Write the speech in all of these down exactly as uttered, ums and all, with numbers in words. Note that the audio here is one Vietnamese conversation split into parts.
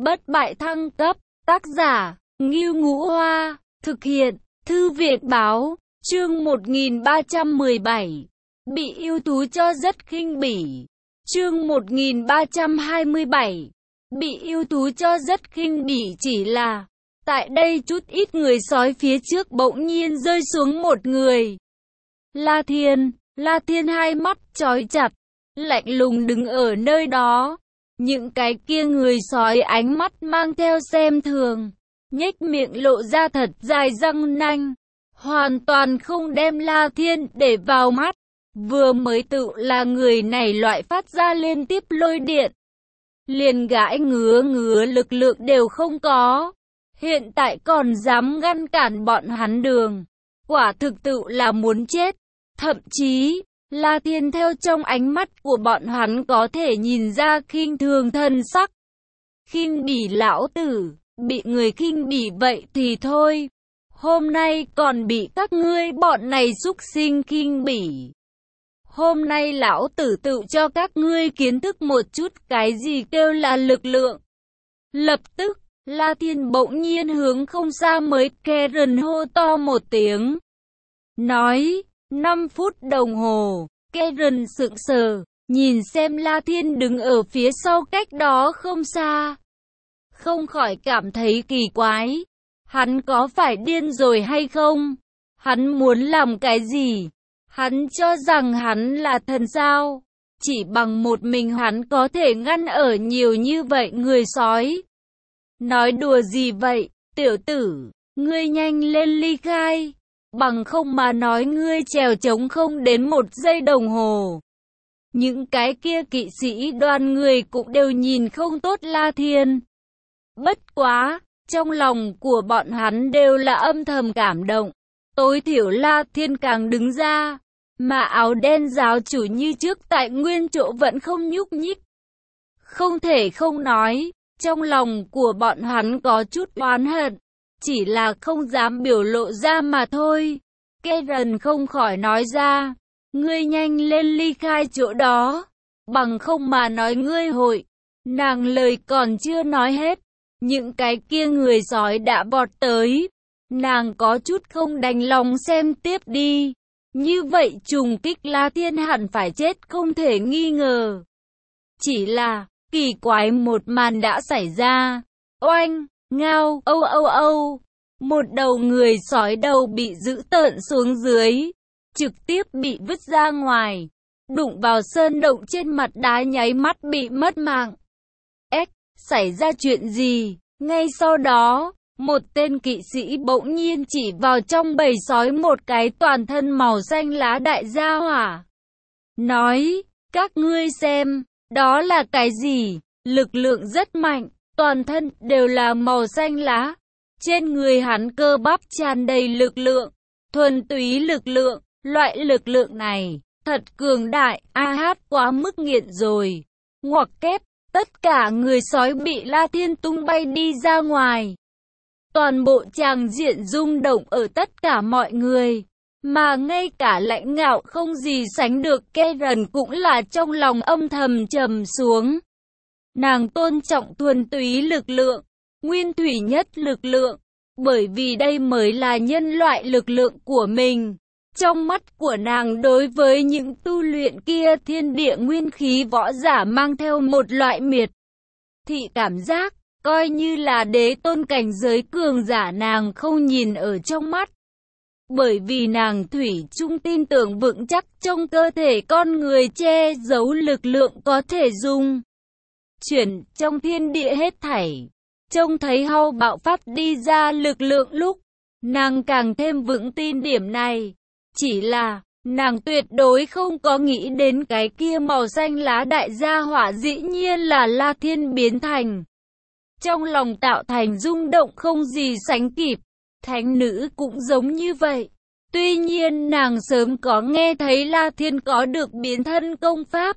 Bất bại thăng cấp, tác giả, Ngưu Ngũ Hoa, thực hiện, Thư viện báo, chương một nghìn ba trăm mười bảy, bị yêu tú cho rất khinh bỉ, chương một nghìn ba trăm hai mươi bảy, bị yêu tú cho rất khinh bỉ chỉ là, tại đây chút ít người sói phía trước bỗng nhiên rơi xuống một người. La Thiên, La Thiên hai mắt chói chặt, lạnh lùng đứng ở nơi đó. Những cái kia người sói ánh mắt mang theo xem thường, nhếch miệng lộ ra thật dài răng nanh, hoàn toàn không đem La Thiên để vào mắt. Vừa mới tự là người này loại phát ra liên tiếp lôi điện, liền gãi ngứa ngứa lực lượng đều không có, hiện tại còn dám ngăn cản bọn hắn đường, quả thực tự là muốn chết. Thậm chí La Thiên theo trong ánh mắt của bọn hắn có thể nhìn ra khinh thường thân sắc. Khinh bỉ lão tử, bị người khinh bỉ vậy thì thôi, hôm nay còn bị các ngươi bọn này súc sinh khinh bỉ. Hôm nay lão tử tự cho các ngươi kiến thức một chút cái gì kêu là lực lượng. Lập tức, La Thiên bỗng nhiên hướng không xa mới Karen hô to một tiếng. Nói, năm phút đồng hồ, Karen sững sờ, nhìn xem La Thiên đứng ở phía sau cách đó không xa. Không khỏi cảm thấy kỳ quái, hắn có phải điên rồi hay không? Hắn muốn làm cái gì? Hắn cho rằng hắn là thần sao? Chỉ bằng một mình hắn có thể ngăn ở nhiều như vậy người sói. Nói đùa gì vậy, tiểu tử, ngươi nhanh lên ly khai. Bằng không mà nói ngươi trèo trống không đến một giây đồng hồ. Những cái kia kỵ sĩ đoàn người cũng đều nhìn không tốt La Thiên. Bất quá, trong lòng của bọn hắn đều là âm thầm cảm động. Tối thiểu La Thiên càng đứng ra, mà áo đen giáo chủ như trước tại nguyên chỗ vẫn không nhúc nhích. Không thể không nói, trong lòng của bọn hắn có chút oán hận, chỉ là không dám biểu lộ ra mà thôi. Karen không khỏi nói ra, ngươi nhanh lên ly khai chỗ đó, bằng không mà nói ngươi hội. Nàng lời còn chưa nói hết, những cái kia người sói đã vọt tới. Nàng có chút không đành lòng xem tiếp đi. Như vậy trùng kích La Thiên hẳn phải chết không thể nghi ngờ. Chỉ là, kỳ quái một màn đã xảy ra. Oanh, ngao, âu âu âu. Một đầu người sói đầu bị giữ tợn xuống dưới, trực tiếp bị vứt ra ngoài, đụng vào sơn động trên mặt đá nháy mắt bị mất mạng. Ếch, xảy ra chuyện gì? Ngay sau đó, một tên kỵ sĩ bỗng nhiên chỉ vào trong bầy sói một cái toàn thân màu xanh lá đại gia hỏa. Nói, các ngươi xem, đó là cái gì? Lực lượng rất mạnh, toàn thân đều là màu xanh lá. Trên người hắn cơ bắp tràn đầy lực lượng, thuần túy lực lượng, loại lực lượng này, thật cường đại, a hát quá mức nghiện rồi. Ngoặc kép, tất cả người sói bị La Thiên tung bay đi ra ngoài. Toàn bộ tràng diện rung động ở tất cả mọi người, mà ngay cả lãnh ngạo không gì sánh được Karen cũng là trong lòng âm thầm trầm xuống. Nàng tôn trọng thuần túy lực lượng, nguyên thủy nhất lực lượng, bởi vì đây mới là nhân loại lực lượng của mình. Trong mắt của nàng đối với những tu luyện kia thiên địa nguyên khí võ giả mang theo một loại miệt thị cảm giác, coi như là đế tôn cảnh giới cường giả nàng không nhìn ở trong mắt. Bởi vì nàng thủy chung tin tưởng vững chắc trong cơ thể con người che giấu lực lượng có thể dùng chuyển trong thiên địa hết thảy. Trông thấy Hau bạo phát đi ra lực lượng lúc, nàng càng thêm vững tin điểm này. Chỉ là, nàng tuyệt đối không có nghĩ đến cái kia màu xanh lá đại gia hỏa dĩ nhiên là La Thiên biến thành. Trong lòng tạo thành rung động không gì sánh kịp, thánh nữ cũng giống như vậy. Tuy nhiên nàng sớm có nghe thấy La Thiên có được biến thân công pháp.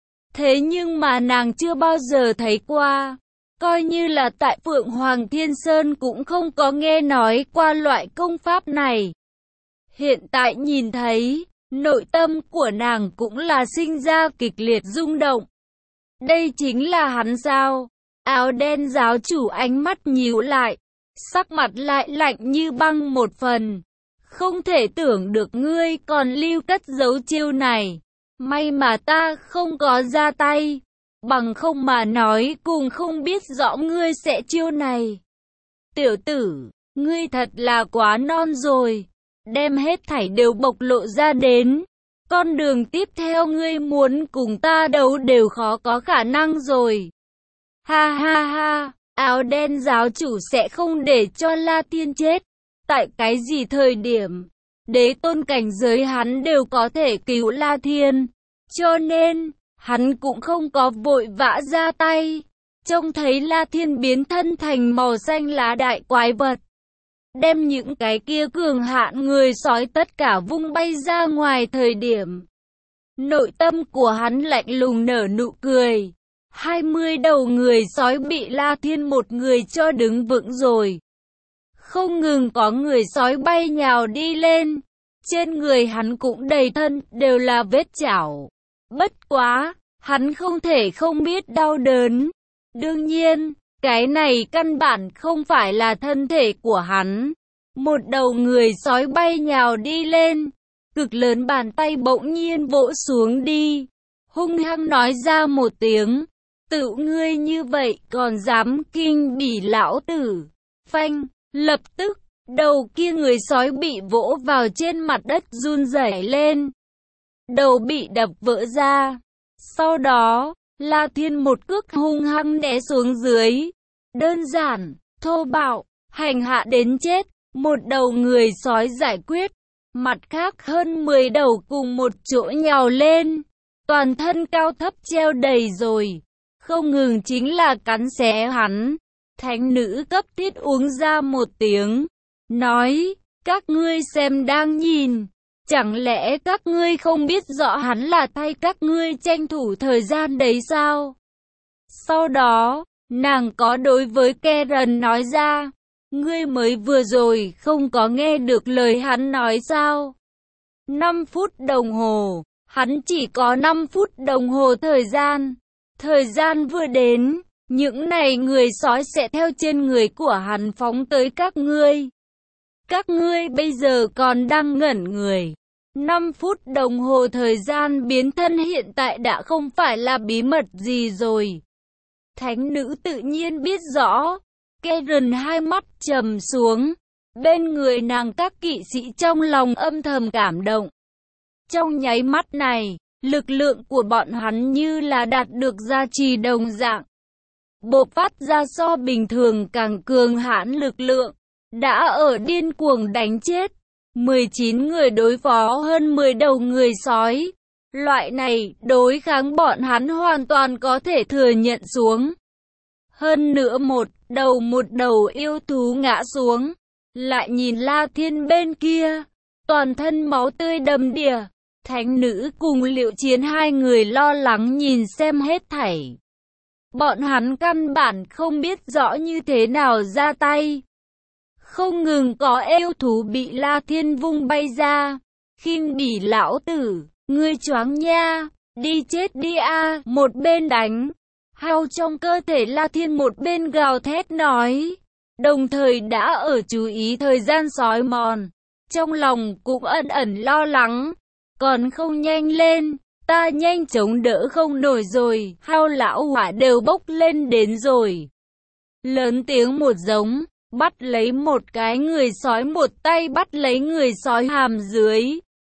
Thế nhưng mà nàng chưa bao giờ thấy qua. Coi như là tại Phượng Hoàng Thiên Sơn cũng không có nghe nói qua loại công pháp này. Hiện tại nhìn thấy, nội tâm của nàng cũng là sinh ra kịch liệt rung động. Đây chính là hắn sao? Áo đen giáo chủ ánh mắt nhíu lại, sắc mặt lại lạnh như băng một phần. Không thể tưởng được ngươi còn lưu cất giấu chiêu này. May mà ta không có ra tay. Bằng không mà nói cùng không biết rõ ngươi sẽ chiêu này. Tiểu tử, ngươi thật là quá non rồi. Đem hết thảy đều bộc lộ ra đến. Con đường tiếp theo ngươi muốn cùng ta đấu đều khó có khả năng rồi. Ha ha ha, áo đen giáo chủ sẽ không để cho La Thiên chết. Tại cái gì thời điểm, đế tôn cảnh giới hắn đều có thể cứu La Thiên. Cho nên, hắn cũng không có vội vã ra tay. Trông thấy La Thiên biến thân thành màu xanh lá đại quái vật. Đem những cái kia cường hạn người sói tất cả vung bay ra ngoài thời điểm. Nội tâm của hắn lạnh lùng nở nụ cười. Hai mươi đầu người sói bị La Thiên một người cho đứng vững rồi. Không ngừng có người sói bay nhào đi lên. Trên người hắn cũng đầy thân đều là vết chảo. Bất quá, hắn không thể không biết đau đớn. Đương nhiên, cái này căn bản không phải là thân thể của hắn. Một đầu người sói bay nhào đi lên. Cực lớn bàn tay bỗng nhiên vỗ xuống đi. Hung hăng nói ra một tiếng. Tự ngươi như vậy còn dám kinh bỉ lão tử. Phanh, lập tức, đầu kia người sói bị vỗ vào trên mặt đất run rẩy lên. Đầu bị đập vỡ ra. Sau đó, La Thiên một cước hung hăng đè xuống dưới. Đơn giản, thô bạo, hành hạ đến chết. Một đầu người sói giải quyết. Mặt khác hơn mười đầu cùng một chỗ nhào lên. Toàn thân cao thấp treo đầy rồi. Không ngừng chính là cắn xé hắn. Thánh nữ cấp thiết uống ra một tiếng. Nói, các ngươi xem đang nhìn. Chẳng lẽ các ngươi không biết rõ hắn là thay các ngươi tranh thủ thời gian đấy sao? Sau đó, nàng có đối với Karen nói ra. Ngươi mới vừa rồi không có nghe được lời hắn nói sao? năm phút đồng hồ, hắn chỉ có năm phút đồng hồ thời gian. Thời gian vừa đến, những này người sói sẽ theo trên người của hắn phóng tới các ngươi. Các ngươi bây giờ còn đang ngẩn người. năm phút đồng hồ thời gian biến thân hiện tại đã không phải là bí mật gì rồi. Thánh nữ tự nhiên biết rõ. Karen hai mắt trầm xuống. Bên người nàng các kỵ sĩ trong lòng âm thầm cảm động. Trong nháy mắt này, lực lượng của bọn hắn như là đạt được gia trì đồng dạng. Bộc phát ra so bình thường càng cường hãn lực lượng. Đã ở điên cuồng đánh chết. mười chín người đối phó hơn mười đầu người sói. Loại này, đối kháng bọn hắn hoàn toàn có thể thừa nhận xuống. Hơn nữa một đầu một đầu yêu thú ngã xuống. Lại nhìn La Thiên bên kia. Toàn thân máu tươi đầm đìa. Thánh nữ cùng Liệu Chiến hai người lo lắng nhìn xem hết thảy. Bọn hắn căn bản không biết rõ như thế nào ra tay. Không ngừng có yêu thú bị La Thiên vung bay ra. Khinh bỉ lão tử, ngươi choáng nha, đi chết đi a. Một bên đánh. Hao trong cơ thể La Thiên một bên gào thét nói. Đồng thời đã ở chú ý thời gian sói mòn. Trong lòng cũng ẩn ẩn lo lắng. Còn không nhanh lên, ta nhanh chống đỡ không nổi rồi. Hao lão hỏa đều bốc lên đến rồi. Lớn tiếng một giống. Bắt lấy một cái người sói, một tay bắt lấy người sói hàm dưới.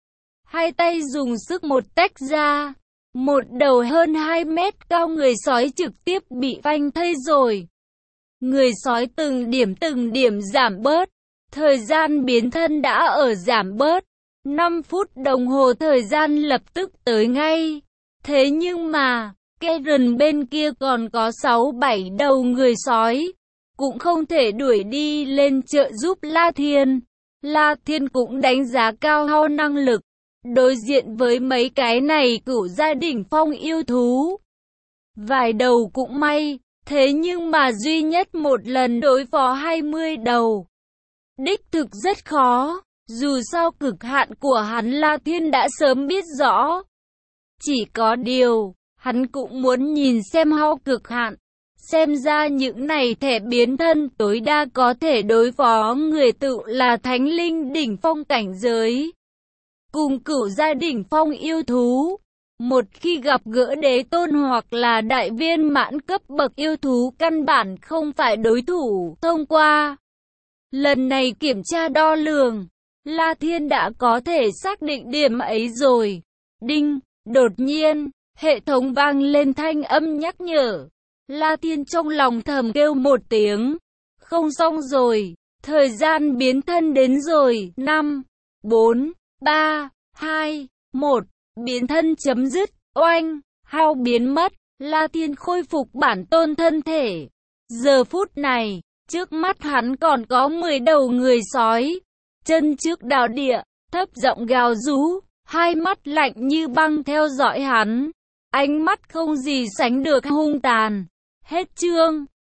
Hai tay dùng sức một tách ra. Một đầu hơn hai mét cao người sói trực tiếp bị phanh thây rồi. Người sói từng điểm từng điểm giảm bớt. Thời gian biến thân đã ở giảm bớt. năm phút đồng hồ thời gian lập tức tới ngay. Thế nhưng mà, Karen bên kia còn có sáu bảy đầu người sói. Cũng không thể đuổi đi lên trợ giúp La Thiên. La Thiên cũng đánh giá cao Hao năng lực. Đối diện với mấy cái này cửu gia đỉnh phong yêu thú. Vài đầu cũng may. Thế nhưng mà duy nhất một lần đối phó hai mươi đầu. Đích thực rất khó. Dù sao cực hạn của hắn La Thiên đã sớm biết rõ. Chỉ có điều, hắn cũng muốn nhìn xem Hao cực hạn. Xem ra những này thẻ biến thân tối đa có thể đối phó người tự là thánh linh đỉnh phong cảnh giới. Cùng cửu gia đỉnh phong yêu thú. Một khi gặp gỡ đế tôn hoặc là đại viên mãn cấp bậc yêu thú căn bản không phải đối thủ. Thông qua lần này kiểm tra đo lường, La Thiên đã có thể xác định điểm ấy rồi. Đinh, đột nhiên, hệ thống vang lên thanh âm nhắc nhở. La Thiên trong lòng thầm kêu một tiếng. Không xong rồi, thời gian biến thân đến rồi. Năm, bốn, ba, hai, một, biến thân chấm dứt. Oanh, hao biến mất. La Thiên khôi phục bản tôn thân thể. Giờ phút này, trước mắt hắn còn có mười đầu người sói. Chân trước đào địa, thấp giọng gào rú, hai mắt lạnh như băng theo dõi hắn. Ánh mắt không gì sánh được hung tàn. Hết chương.